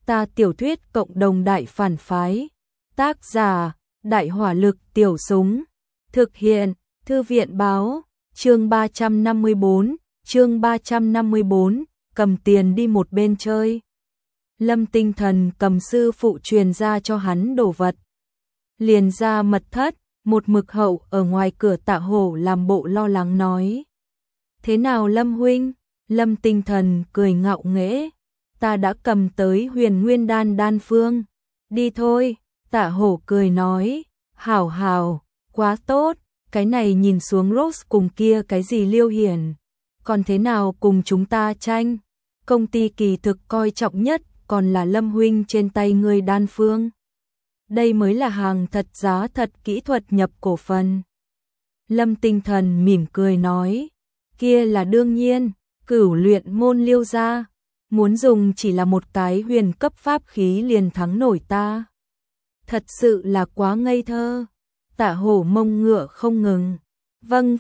Ta tiểu thuyết cộng đồng đại phản phái. Tác giả, Đại hỏa lực tiểu súng. Thực hiện, Thư viện báo, chương 354, cầm tiền đi một bên chơi. Lâm Tinh Thần cầm sư phụ truyền ra cho hắn đồ vật. Liền ra mật thất, một mực hậu ở ngoài cửa Tạ Hổ làm bộ lo lắng nói. Thế nào Lâm huynh? Lâm Tinh Thần cười ngạo nghễ. Ta đã cầm tới Huyền Nguyên đan phương. Đi thôi, Tạ Hổ cười nói. Hảo hảo, quá tốt, cái này nhìn xuống Rose cùng kia cái gì Liêu Hiển. Còn thế nào cùng chúng ta tranh? Công ty kỳ thực coi trọng nhất còn là Lâm huynh trên tay ngươi đan phương. Đây mới là hàng thật giá thật kỹ thuật nhập cổ phần. Lâm Tinh Thần mỉm cười nói. Kia là đương nhiên, Cửu Luyện môn Liêu gia. Muốn dùng chỉ là một cái huyền cấp pháp khí liền thắng nổi ta. Thật sự là quá ngây thơ. Tạ Hổ mông ngựa không ngừng. Vâng,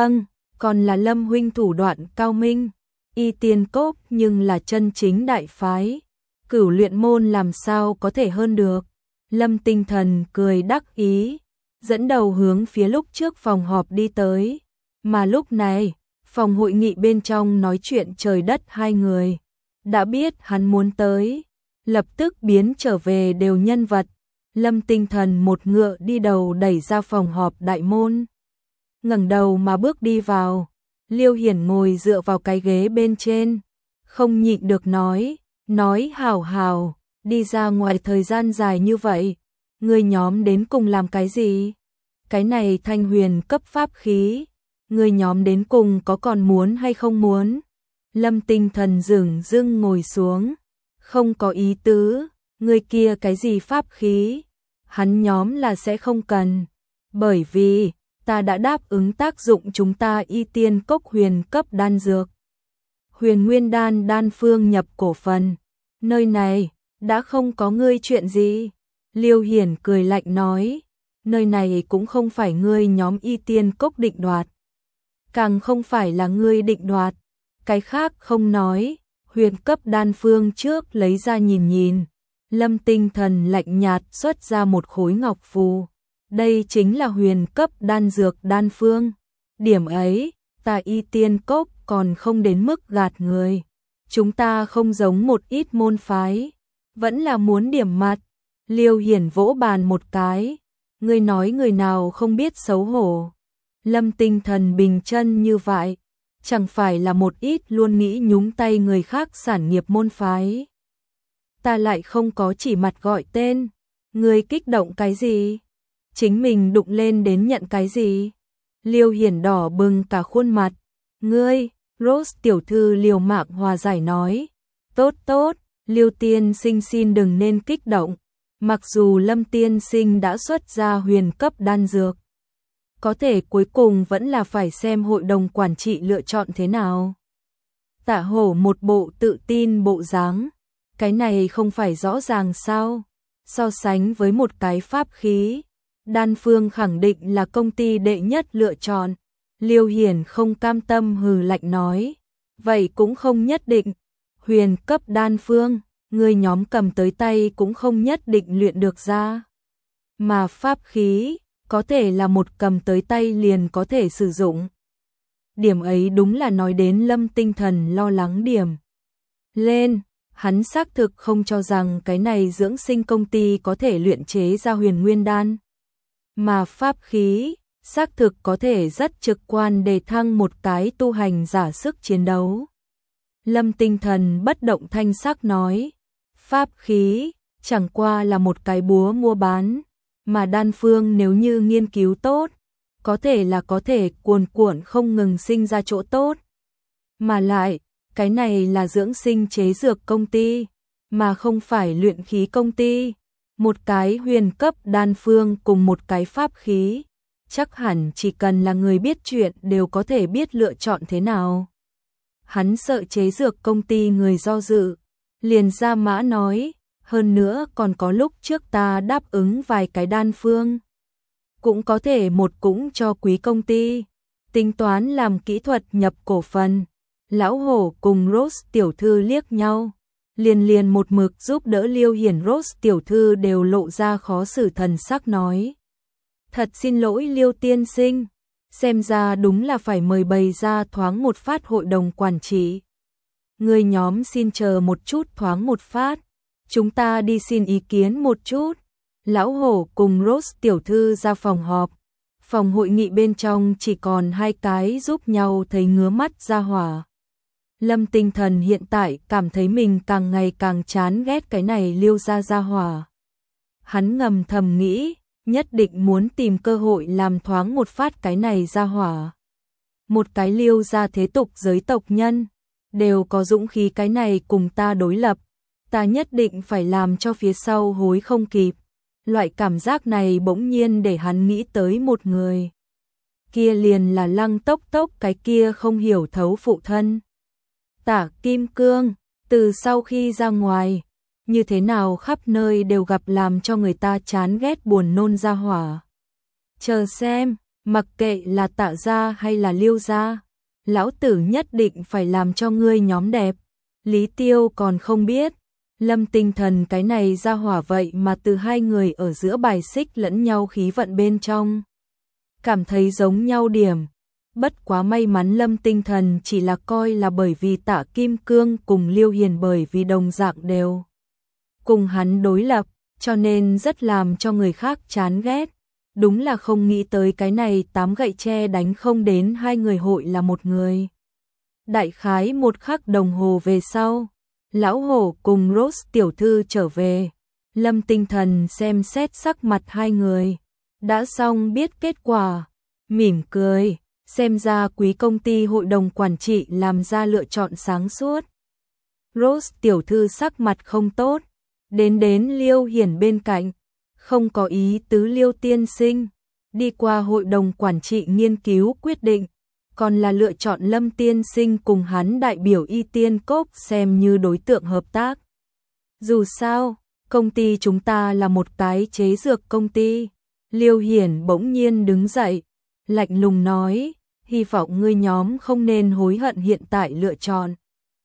còn là Lâm huynh thủ đoạn cao minh. Y Tiên Cốc nhưng là chân chính đại phái. Cửu Luyện môn làm sao có thể hơn được. Lâm Tinh Thần cười đắc ý, dẫn đầu hướng phía lúc trước phòng họp đi tới. Mà lúc này, phòng hội nghị bên trong nói chuyện trời đất hai người. Đã biết hắn muốn tới, lập tức biến trở về đều nhân vật. Lâm Tinh Thần một ngựa đi đầu đẩy ra phòng họp đại môn. Ngẩng đầu mà bước đi vào, Liêu Hiển ngồi dựa vào cái ghế bên trên. Không nhịn được nói hảo hảo, đi ra ngoài thời gian dài như vậy. Ngươi nhóm đến cùng làm cái gì? Cái này thanh huyền cấp pháp khí. Ngươi nhóm đến cùng có còn muốn hay không muốn? Lâm Tinh Thần dửng dưng ngồi xuống. Không có ý tứ, ngươi kia cái gì pháp khí? Hắn nhóm là sẽ không cần. Bởi vì, ta đã đáp ứng tác dụng chúng ta Y Tiên Cốc huyền cấp đan dược. Huyền Nguyên đan phương nhập cổ phần. Nơi này, đã không có ngươi chuyện gì. Liêu Hiển cười lạnh nói. Nơi này cũng không phải ngươi nhóm Y Tiên Cốc định đoạt. Càng không phải là ngươi định đoạt. Cái khác không nói, huyền cấp đan phương trước lấy ra nhìn. Lâm Tinh Thần lạnh nhạt xuất ra một khối ngọc phù. Đây chính là huyền cấp đan dược đan phương. Điểm ấy, ta Y Tiên Cốc còn không đến mức gạt người. Chúng ta không giống một ít môn phái. Vẫn là muốn điểm mặt. Liêu Hiển vỗ bàn một cái. Ngươi nói người nào không biết xấu hổ. Lâm Tinh Thần bình chân như vậy. Chẳng phải là một ít luôn nghĩ nhúng tay người khác sản nghiệp môn phái. Ta lại không có chỉ mặt gọi tên. Ngươi kích động cái gì? Chính mình đụng lên đến nhận cái gì? Liêu Hiển đỏ bừng cả khuôn mặt. Ngươi, Rose tiểu thư liều mạng hòa giải nói. Tốt, Liêu tiên sinh xin đừng nên kích động. Mặc dù Lâm tiên sinh đã xuất ra huyền cấp đan dược. Có thể cuối cùng vẫn là phải xem hội đồng quản trị lựa chọn thế nào. Tạ Hổ một bộ tự tin bộ dáng. Cái này không phải rõ ràng sao? So sánh với một cái pháp khí, đan phương khẳng định là công ty đệ nhất lựa chọn. Liêu Hiển không cam tâm hừ lạnh nói. Vậy cũng không nhất định. Huyền cấp đan phương, người nhóm cầm tới tay cũng không nhất định luyện được ra. Mà pháp khí, có thể là một cầm tới tay liền có thể sử dụng. Điểm ấy đúng là nói đến Lâm Tinh Thần lo lắng điểm. Lên, hắn xác thực không cho rằng cái này dưỡng sinh công ty có thể luyện chế ra huyền nguyên đan. Mà pháp khí, xác thực có thể rất trực quan đề thăng một cái tu hành giả sức chiến đấu. Lâm Tinh Thần bất động thanh sắc nói, pháp khí, chẳng qua là một cái búa mua bán. Mà đan phương nếu như nghiên cứu tốt, có thể cuồn cuộn không ngừng sinh ra chỗ tốt. Mà lại, cái này là dưỡng sinh chế dược công ty, mà không phải luyện khí công ty. Một cái huyền cấp đan phương cùng một cái pháp khí, chắc hẳn chỉ cần là người biết chuyện đều có thể biết lựa chọn thế nào. Hắn sợ chế dược công ty người do dự, liền ra mã nói. Hơn nữa còn có lúc trước ta đáp ứng vài cái đan phương. Cũng có thể một cũng cho quý công ty. Tính toán làm kỹ thuật nhập cổ phần. Lão Hổ cùng Rose tiểu thư liếc nhau. liền liền một mực giúp đỡ Liêu Hiển Rose tiểu thư đều lộ ra khó xử thần sắc nói. Thật xin lỗi Liêu tiên sinh, xem ra đúng là phải mời bày ra thoáng một phát hội đồng quản trị. Người nhóm xin chờ một chút thoáng một phát, chúng ta đi xin ý kiến một chút. Lão Hổ cùng Rose tiểu thư ra phòng họp. Phòng hội nghị bên trong chỉ còn hai cái giúp nhau thấy ngứa mắt ra hỏa. Lâm Tinh Thần hiện tại cảm thấy mình càng ngày càng chán ghét cái này Liêu ra hỏa. Hắn ngầm thầm nghĩ, nhất định muốn tìm cơ hội làm thoáng một phát cái này ra hỏa. Một cái Liêu ra thế tục giới tộc nhân, đều có dũng khí cái này cùng ta đối lập. Ta nhất định phải làm cho phía sau hối không kịp. Loại cảm giác này bỗng nhiên để hắn nghĩ tới một người. Kia liền là Lăng Tốc Tốc, cái kia không hiểu thấu phụ thân. Tả Kim Cương, từ sau khi ra ngoài, như thế nào khắp nơi đều gặp làm cho người ta chán ghét buồn nôn ra hỏa. Chờ xem, mặc kệ là Tạ gia hay là Liêu gia, lão tử nhất định phải làm cho ngươi nhóm đẹp. Lý Tiêu còn không biết, Lâm Tinh Thần cái này ra hỏa vậy mà từ hai người ở giữa bài xích lẫn nhau khí vận bên trong. Cảm thấy giống nhau điểm. Bất quá may mắn Lâm Tinh Thần chỉ là coi là bởi vì Tạ Kim Cương cùng Liêu Hiền bởi vì đồng dạng đều cùng hắn đối lập, cho nên rất làm cho người khác chán ghét. Đúng là không nghĩ tới cái này 8 gậy tre đánh không đến hai người hội là một người. Đại khái một khắc đồng hồ về sau, Lão Hổ cùng Rose tiểu thư trở về. Lâm Tinh Thần xem xét sắc mặt hai người, đã xong biết kết quả, mỉm cười, xem ra quý công ty hội đồng quản trị làm ra lựa chọn sáng suốt. Rose tiểu thư sắc mặt không tốt, đến Liêu Hiển bên cạnh, không có ý tứ Liêu tiên sinh, đi qua hội đồng quản trị nghiên cứu quyết định, còn là lựa chọn Lâm tiên sinh cùng hắn đại biểu Y Tiên Cốc xem như đối tượng hợp tác. Dù sao, công ty chúng ta là một cái chế dược công ty. Liêu Hiển bỗng nhiên đứng dậy, lạnh lùng nói, hy vọng ngươi nhóm không nên hối hận hiện tại lựa chọn.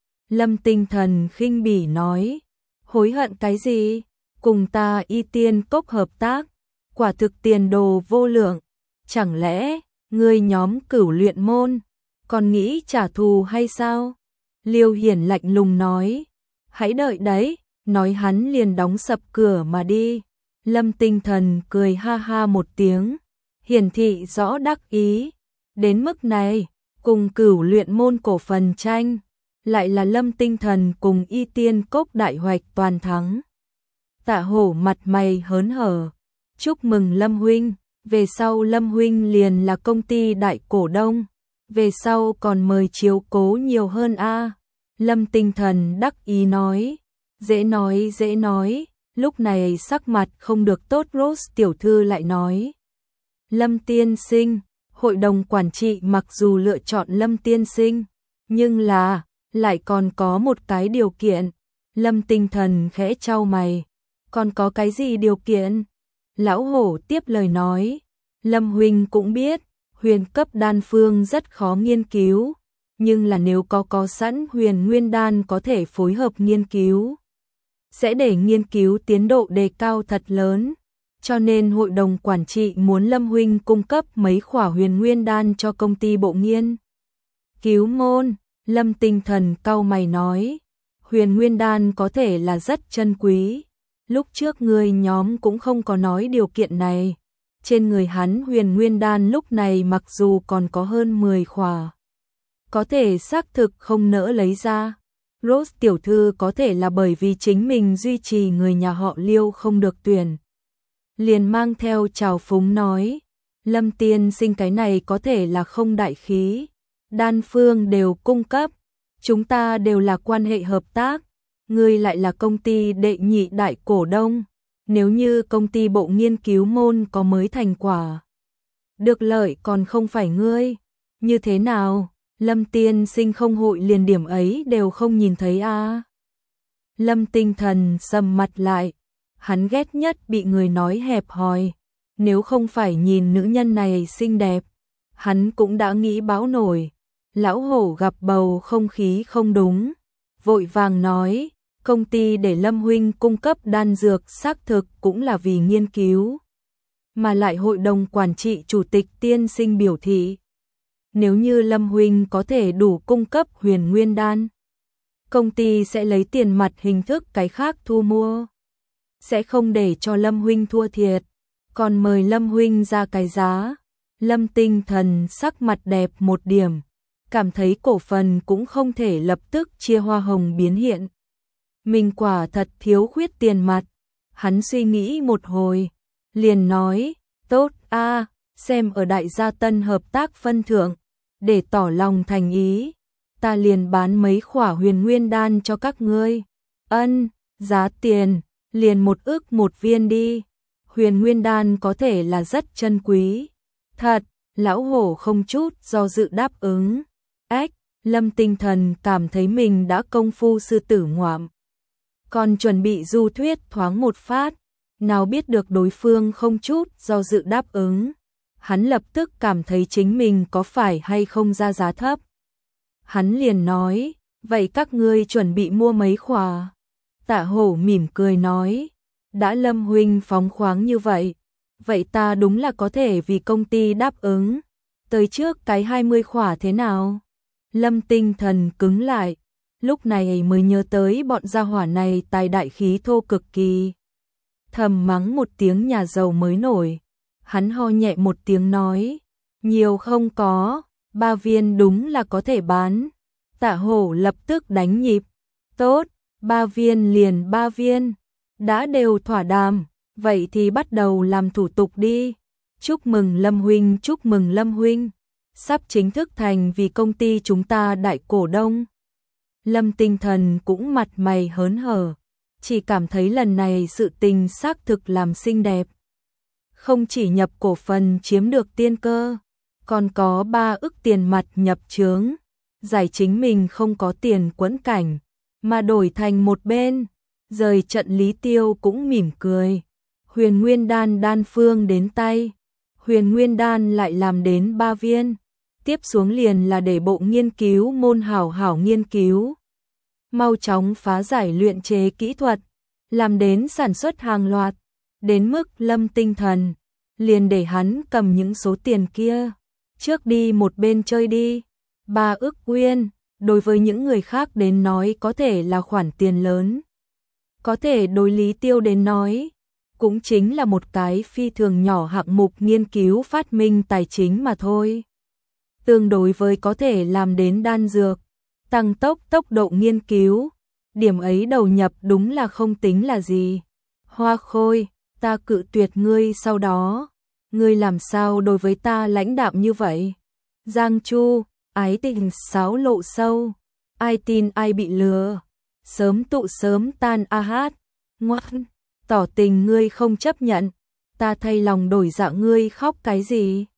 Lâm Tinh Thần khinh bỉ nói, hối hận cái gì? Cùng ta Y Tiên Cốc hợp tác, quả thực tiền đồ vô lượng, chẳng lẽ ngươi nhóm Cửu Luyện môn còn nghĩ trả thù hay sao? Liêu Hiển lạnh lùng nói, hãy đợi đấy, nói hắn liền đóng sập cửa mà đi. Lâm Tinh Thần cười ha ha một tiếng, hiển thị rõ đắc ý, đến mức này, cùng Cửu Luyện môn cổ phần tranh, lại là Lâm Tinh Thần cùng Y Tiên Cốc đại hoạch toàn thắng. Tạ Hổ mặt mày hớn hở, chúc mừng Lâm huynh, về sau Lâm huynh liền là công ty đại cổ đông, về sau còn mời chiếu cố nhiều hơn a. Lâm Tinh Thần đắc ý nói, dễ nói, lúc này sắc mặt không được tốt. Rose tiểu thư lại nói, Lâm tiên sinh, hội đồng quản trị mặc dù lựa chọn Lâm tiên sinh, nhưng là, lại còn có một cái điều kiện. Lâm Tinh Thần khẽ chau mày, còn có cái gì điều kiện? Lão Hổ tiếp lời nói, Lâm huynh cũng biết, huyền cấp đan phương rất khó nghiên cứu, nhưng là nếu có sẵn huyền nguyên đan có thể phối hợp nghiên cứu, sẽ để nghiên cứu tiến độ đề cao thật lớn, cho nên hội đồng quản trị muốn Lâm huynh cung cấp mấy khỏa huyền nguyên đan cho công ty bộ nghiên cứu môn. Lâm Tinh Thần cau mày nói, huyền nguyên đan có thể là rất chân quý, lúc trước người nhóm cũng không có nói điều kiện này. Trên người hắn huyền nguyên đan lúc này mặc dù còn có hơn 10 khỏa, có thể xác thực không nỡ lấy ra. Rose tiểu thư có thể là bởi vì chính mình duy trì người nhà họ Liêu không được tuyển, liền mang theo trào phúng nói, Lâm tiên sinh cái này có thể là không đại khí, đan phương đều cung cấp, chúng ta đều là quan hệ hợp tác, ngươi lại là công ty đệ nhị đại cổ đông, nếu như công ty bộ nghiên cứu môn có mới thành quả, được lợi còn không phải ngươi, như thế nào? Lâm tiên sinh không hội liền điểm ấy đều không nhìn thấy à? Lâm Tinh Thần sầm mặt lại, hắn ghét nhất bị người nói hẹp hòi, nếu không phải nhìn nữ nhân này xinh đẹp, hắn cũng đã nghĩ bão nổi. Lão Hổ gặp bầu không khí không đúng, vội vàng nói, Công ty để Lâm huynh cung cấp đan dược xác thực cũng là vì nghiên cứu. Mà lại hội đồng quản trị chủ tịch tiên sinh biểu thị. Nếu như Lâm huynh có thể đủ cung cấp huyền nguyên đan, công ty sẽ lấy tiền mặt hình thức cái khác thu mua. Sẽ không để cho Lâm huynh thua thiệt, còn mời Lâm huynh ra cái giá. Lâm Tinh Thần sắc mặt đẹp một điểm, cảm thấy cổ phần cũng không thể lập tức chia hoa hồng biến hiện. Mình quả thật thiếu khuyết tiền mặt. Hắn suy nghĩ một hồi, liền nói, tốt a, xem ở đại gia Tân hợp tác phân thượng, để tỏ lòng thành ý, ta liền bán mấy khỏa huyền nguyên đan cho các ngươi. Ân, giá tiền, liền 1 ức 1 viên đi. Huyền nguyên đan có thể là rất chân quý. Thật, lão hổ không chút do dự đáp ứng. Ách, Lâm Tinh Thần cảm thấy mình đã công phu sư tử ngoạm. Còn chuẩn bị du thuyết thoáng một phát, nào biết được đối phương không chút do dự đáp ứng. Hắn lập tức cảm thấy chính mình có phải hay không ra giá thấp. Hắn liền nói, vậy các ngươi chuẩn bị mua mấy khỏa? Tạ Hổ mỉm cười nói, đã Lâm huynh phóng khoáng như vậy, vậy ta đúng là có thể vì công ty đáp ứng. Tới trước cái 20 khỏa thế nào? Lâm Tinh Thần cứng lại, lúc này mới nhớ tới bọn gia hỏa này tài đại khí thô cực kỳ. Thầm mắng một tiếng nhà giàu mới nổi, hắn ho nhẹ một tiếng nói, nhiều không có, 3 viên đúng là có thể bán. Tạ Hổ lập tức đánh nhịp, tốt, 3 viên liền 3 viên, đã đều thỏa đàm, vậy thì bắt đầu làm thủ tục đi. Chúc mừng Lâm huynh, chúc mừng Lâm huynh, sắp chính thức thành vì công ty chúng ta đại cổ đông. Lâm Tinh Thần cũng mặt mày hớn hở, chỉ cảm thấy lần này sự tình xác thực làm xinh đẹp. Không chỉ nhập cổ phần chiếm được tiên cơ, còn có 3 ức tiền mặt nhập chướng, giải chính mình không có tiền quẫn cảnh, mà đổi thành một bên. Rời trận Lý Tiêu cũng mỉm cười. Huyền Nguyên Đan đan phương đến tay, Huyền Nguyên Đan lại làm đến 3 viên. Tiếp xuống liền là để bộ nghiên cứu môn hảo hảo nghiên cứu. Mau chóng phá giải luyện chế kỹ thuật, làm đến sản xuất hàng loạt. Đến mức Lâm Tinh Thần, liền để hắn cầm những số tiền kia, trước đi một bên chơi đi. 3 ức nguyên, đối với những người khác đến nói có thể là khoản tiền lớn. Có thể đối Lý Tiêu đến nói, cũng chính là một cái phi thường nhỏ hạng mục nghiên cứu phát minh tài chính mà thôi. Tương đối với có thể làm đến đan dược, tăng tốc độ nghiên cứu, điểm ấy đầu nhập đúng là không tính là gì. Hoa Khôi, ta cự tuyệt ngươi sau đó, ngươi làm sao đối với ta lãnh đạm như vậy? Giang Chu, ái tình sáo lộ sâu, ai tin ai bị lừa, sớm tụ sớm tan a hát, ngoan, tỏ tình ngươi không chấp nhận, ta thay lòng đổi dạ ngươi khóc cái gì?